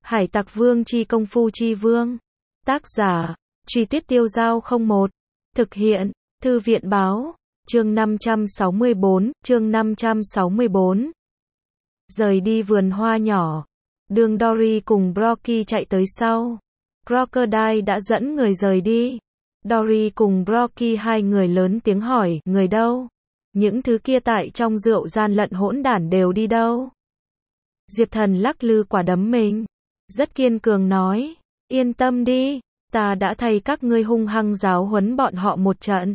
Hải Tặc Vương chi công phu chi vương. Tác giả, Truy Tuyết Tiêu Dao 01. Thực hiện, Thư viện báo, chương 564. Rời đi vườn hoa nhỏ. Đường Dory cùng Brocky chạy tới sau. Crocodile đã dẫn người rời đi. Dory cùng Brocky hai người lớn tiếng hỏi, người đâu? Những thứ kia tại trong rượu gian lận hỗn đản đều đi đâu? Diệp Thần lắc lư quả đấm mình. Rất kiên cường nói, yên tâm đi, ta đã thay các ngươi hung hăng giáo huấn bọn họ một trận.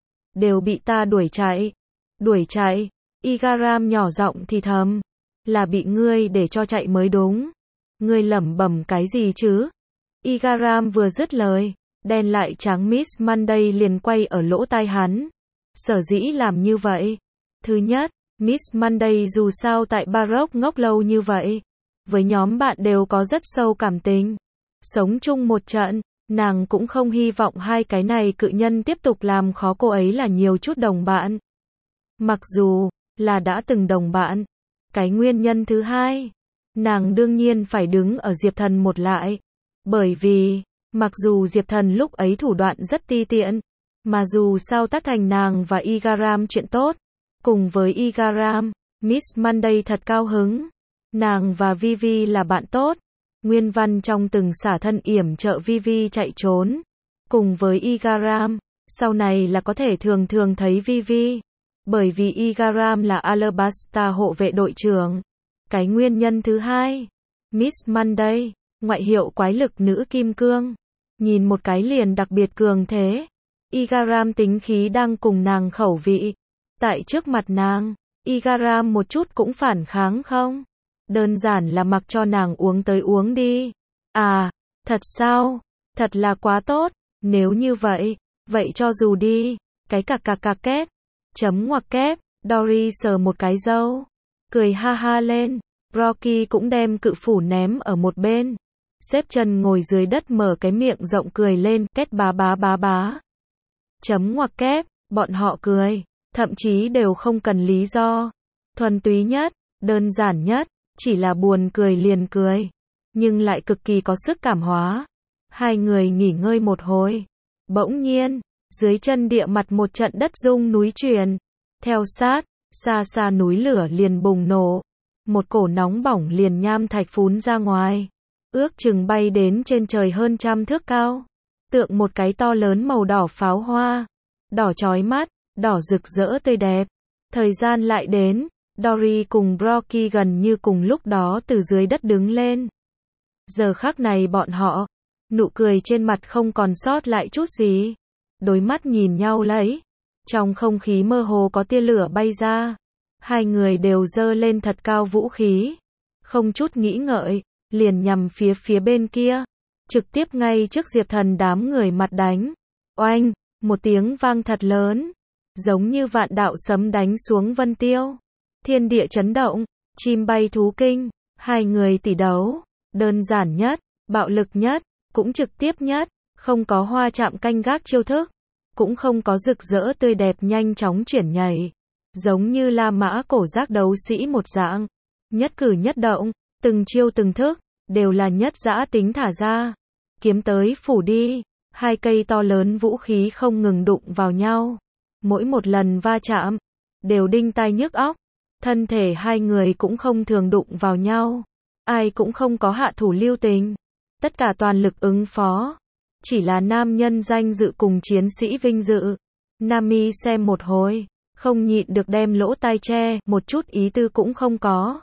Đều bị ta đuổi chạy. Đuổi chạy, Igaram nhỏ giọng thì thầm, là bị ngươi để cho chạy mới đúng. Ngươi lẩm bẩm cái gì chứ? Igaram vừa dứt lời, đen lại trắng Miss Monday liền quay ở lỗ tai hắn. Sở dĩ làm như vậy. Thứ nhất, Miss Monday dù sao tại Baroque ngốc lâu như vậy. Với nhóm bạn đều có rất sâu cảm tình. Sống chung một trận, nàng cũng không hy vọng hai cái này cự nhân tiếp tục làm khó cô ấy là nhiều chút đồng bạn. Mặc dù là đã từng đồng bạn. Cái nguyên nhân thứ hai, nàng đương nhiên phải đứng ở Diệp Thần một lại. Bởi vì, mặc dù Diệp Thần lúc ấy thủ đoạn rất ti tiện, mà dù sao tác thành nàng và Igaram chuyện tốt. Cùng với Igaram, Miss Monday thật cao hứng. Nàng và Vivi là bạn tốt. Nguyên văn trong từng xả thân yểm trợ Vivi chạy trốn. Cùng với Igaram, sau này là có thể thường thường thấy Vivi. Bởi vì Igaram là Alabasta hộ vệ đội trưởng. Cái nguyên nhân thứ hai, Miss Monday, ngoại hiệu quái lực nữ kim cương. Nhìn một cái liền đặc biệt cường thế. Igaram tính khí đang cùng nàng khẩu vị. Tại trước mặt nàng, Igaram một chút cũng phản kháng không? Đơn giản là mặc cho nàng uống tới uống đi. À, thật sao? Thật là quá tốt. Nếu như vậy, vậy cho dù đi. Cái cạc kép. Chấm ngoặc kép. Dory sờ một cái râu. Cười ha ha lên. Brocky cũng đem cự phủ ném ở một bên. Xếp chân ngồi dưới đất mở cái miệng rộng cười lên. Két bá bá. Chấm ngoặc kép. Bọn họ cười. Thậm chí đều không cần lý do. Thuần túy nhất, đơn giản nhất. Chỉ là buồn cười liền cười. Nhưng lại cực kỳ có sức cảm hóa. Hai người nghỉ ngơi một hồi. Bỗng nhiên, dưới chân địa mặt một trận đất rung núi chuyển. Theo sát, xa xa núi lửa liền bùng nổ. Một cổ nóng bỏng liền nham thạch phún ra ngoài. Ước chừng bay đến trên trời hơn 100 thước cao. Tượng một cái to lớn màu đỏ pháo hoa. Đỏ chói mắt, đỏ rực rỡ tươi đẹp. Thời gian lại đến. Dory cùng Brocky gần như cùng lúc đó từ dưới đất đứng lên. Giờ khắc này bọn họ, nụ cười trên mặt không còn sót lại chút gì. Đôi mắt nhìn nhau lấy. Trong không khí mơ hồ có tia lửa bay ra. Hai người đều giơ lên thật cao vũ khí. Không chút nghĩ ngợi, liền nhằm phía bên kia. Trực tiếp ngay trước Diệp Thần đám người mặt đánh. Oanh, một tiếng vang thật lớn. Giống như vạn đạo sấm đánh xuống vân tiêu. Thiên địa chấn động, chim bay thú kinh, hai người tỷ đấu, đơn giản nhất, bạo lực nhất, cũng trực tiếp nhất, không có hoa chạm canh gác chiêu thức, cũng không có rực rỡ tươi đẹp nhanh chóng chuyển nhảy, giống như La Mã cổ giác đấu sĩ một dạng, nhất cử nhất động, từng chiêu từng thức, đều là nhất dã tính thả ra, kiếm tới phủ đi, hai cây to lớn vũ khí không ngừng đụng vào nhau, mỗi một lần va chạm, đều đinh tai nhức óc. Thân thể hai người cũng không thường đụng vào nhau. Ai cũng không có hạ thủ lưu tình. Tất cả toàn lực ứng phó. Chỉ là nam nhân danh dự cùng chiến sĩ vinh dự. Nami xem một hồi. Không nhịn được đem lỗ tai che. Một chút ý tư cũng không có.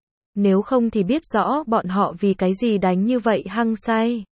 Nếu không thì biết rõ bọn họ vì cái gì đánh như vậy hăng say.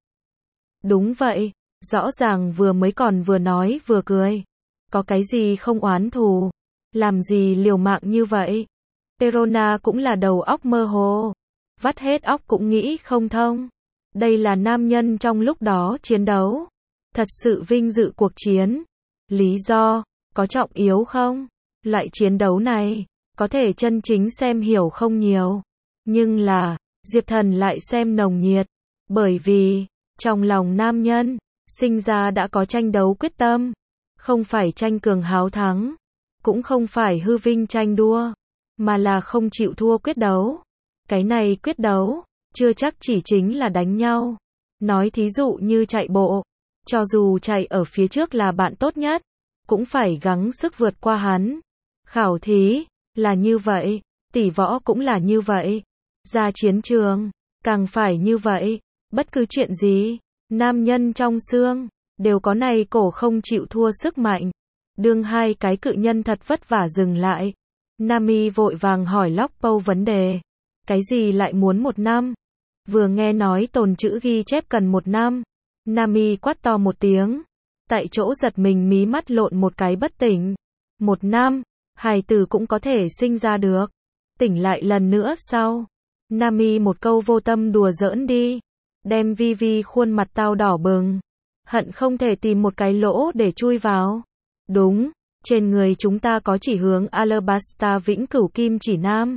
Đúng vậy. Rõ ràng vừa mới còn vừa nói vừa cười. Có cái gì không oán thù. Làm gì liều mạng như vậy? Perona cũng là đầu óc mơ hồ. Vắt hết óc cũng nghĩ không thông. Đây là nam nhân trong lúc đó chiến đấu. Thật sự vinh dự cuộc chiến. Lý do, có trọng yếu không? Loại chiến đấu này, có thể chân chính xem hiểu không nhiều. Nhưng là, Diệp Thần lại xem nồng nhiệt. Bởi vì, trong lòng nam nhân, sinh ra đã có tranh đấu quyết tâm. Không phải tranh cường háo thắng. Cũng không phải hư vinh tranh đua, mà là không chịu thua quyết đấu. Cái này quyết đấu, chưa chắc chỉ chính là đánh nhau. Nói thí dụ như chạy bộ, cho dù chạy ở phía trước là bạn tốt nhất, cũng phải gắng sức vượt qua hắn. Khảo thí, là như vậy, tỷ võ cũng là như vậy. Ra chiến trường, càng phải như vậy, bất cứ chuyện gì, nam nhân trong xương, đều có này cổ không chịu thua sức mạnh. Đương hai cái cự nhân thật vất vả dừng lại. Nami vội vàng hỏi Lockpow vấn đề. Cái gì lại muốn 1 năm? Vừa nghe nói tồn chữ ghi chép cần 1 năm. Nami quát to một tiếng. Tại chỗ giật mình mí mắt lộn một cái bất tỉnh. 1 năm, hài tử cũng có thể sinh ra được. Tỉnh lại lần nữa sau. Nami một câu vô tâm đùa giỡn đi. Đem Vivi khuôn mặt tao đỏ bừng. Hận không thể tìm một cái lỗ để chui vào. Đúng, trên người chúng ta có chỉ hướng Alabasta vĩnh cửu kim chỉ nam.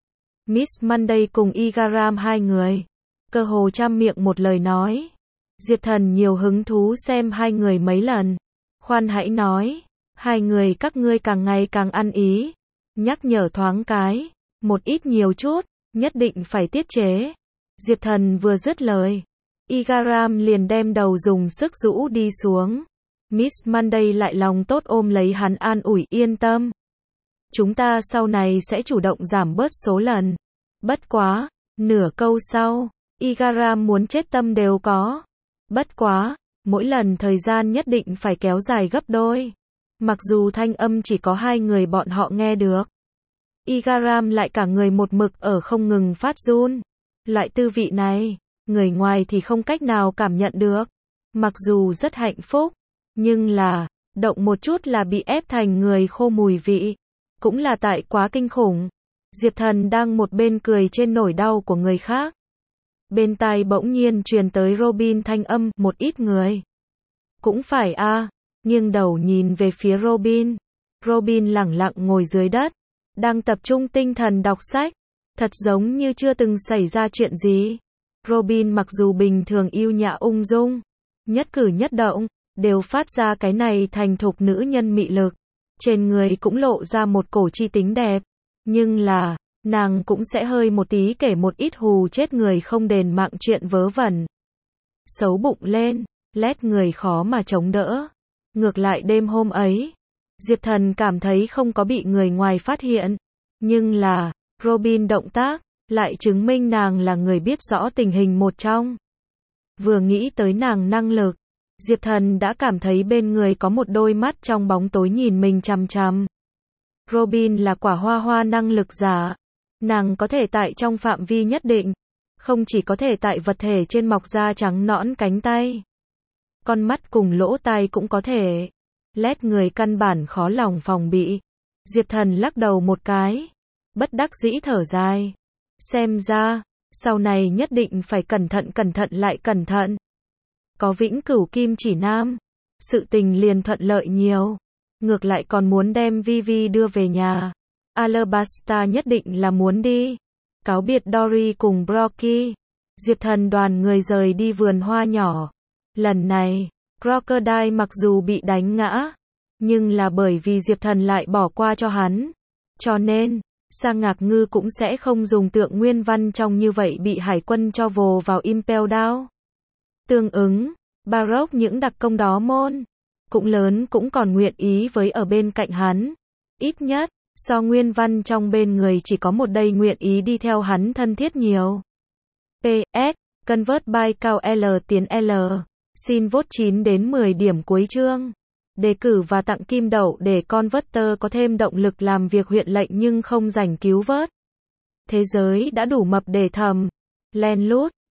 Miss Monday cùng Igaram hai người. Cơ hồ trăm miệng một lời nói. Diệp Thần nhiều hứng thú xem hai người mấy lần. Khoan hãy nói, hai người các ngươi càng ngày càng ăn ý. Nhắc nhở thoáng cái, một ít nhiều chút, nhất định phải tiết chế. Diệp Thần vừa dứt lời, Igaram liền đem đầu dùng sức rũ đi xuống. Miss Monday lại lòng tốt ôm lấy hắn an ủi yên tâm. Chúng ta sau này sẽ chủ động giảm bớt số lần. Bất quá, nửa câu sau, Igaram muốn chết tâm đều có. Bất quá, mỗi lần thời gian nhất định phải kéo dài gấp đôi. Mặc dù thanh âm chỉ có hai người bọn họ nghe được. Igaram lại cả người một mực ở không ngừng phát run. Loại tư vị này, người ngoài thì không cách nào cảm nhận được. Mặc dù rất hạnh phúc, nhưng là, động một chút là bị ép thành người khô mùi vị. Cũng là tại quá kinh khủng. Diệp Thần đang một bên cười trên nỗi đau của người khác. Bên tai bỗng nhiên truyền tới Robin thanh âm, một ít người. Cũng phải a, nghiêng đầu nhìn về phía Robin. Robin lẳng lặng ngồi dưới đất, đang tập trung tinh thần đọc sách. Thật giống như chưa từng xảy ra chuyện gì. Robin mặc dù bình thường yêu nhã ung dung, nhất cử nhất động, đều phát ra cái này thành thục nữ nhân mị lực. Trên người cũng lộ ra một cổ chi tính đẹp. Nhưng là, nàng cũng sẽ hơi một tí kể một ít hù chết người không đền mạng chuyện vớ vẩn. Xấu bụng lên, lét người khó mà chống đỡ. Ngược lại đêm hôm ấy, Diệp Thần cảm thấy không có bị người ngoài phát hiện. Nhưng là, Robin động tác, lại chứng minh nàng là người biết rõ tình hình một trong. Vừa nghĩ tới nàng năng lực, Diệp Thần đã cảm thấy bên người có một đôi mắt trong bóng tối nhìn mình chằm chằm. Robin là quả hoa hoa năng lực giả. Nàng có thể tại trong phạm vi nhất định. Không chỉ có thể tại vật thể trên mọc da trắng nõn cánh tay. Con mắt cùng lỗ tai cũng có thể. Lét người căn bản khó lòng phòng bị. Diệp Thần lắc đầu một cái. Bất đắc dĩ thở dài. Xem ra, sau này nhất định phải cẩn thận lại cẩn thận. Có vĩnh cửu kim chỉ nam. Sự tình liền thuận lợi nhiều. Ngược lại còn muốn đem Vivi đưa về nhà. Alabasta nhất định là muốn đi. Cáo biệt Dory cùng Brocky. Diệp Thần đoàn người rời đi vườn hoa nhỏ. Lần này, Crocodile mặc dù bị đánh ngã, nhưng là bởi vì Diệp Thần lại bỏ qua cho hắn. Cho nên, Sang Ngạc Ngư cũng sẽ không dùng tượng nguyên văn trong như vậy bị hải quân cho vồ vào Impel Down. Tương ứng, Baroque những đặc công đó môn cũng lớn cũng còn nguyện ý với ở bên cạnh hắn. Ít nhất, so nguyên văn trong bên người chỉ có một đây nguyện ý đi theo hắn thân thiết nhiều. PS, Convert by cao L tiến L. Xin vote 9 đến 10 điểm cuối chương. Đề cử và tặng kim đậu để Converter có thêm động lực làm việc huyện lệnh nhưng không rảnh cứu vớt. Thế giới đã đủ mập để thầm. Len lút.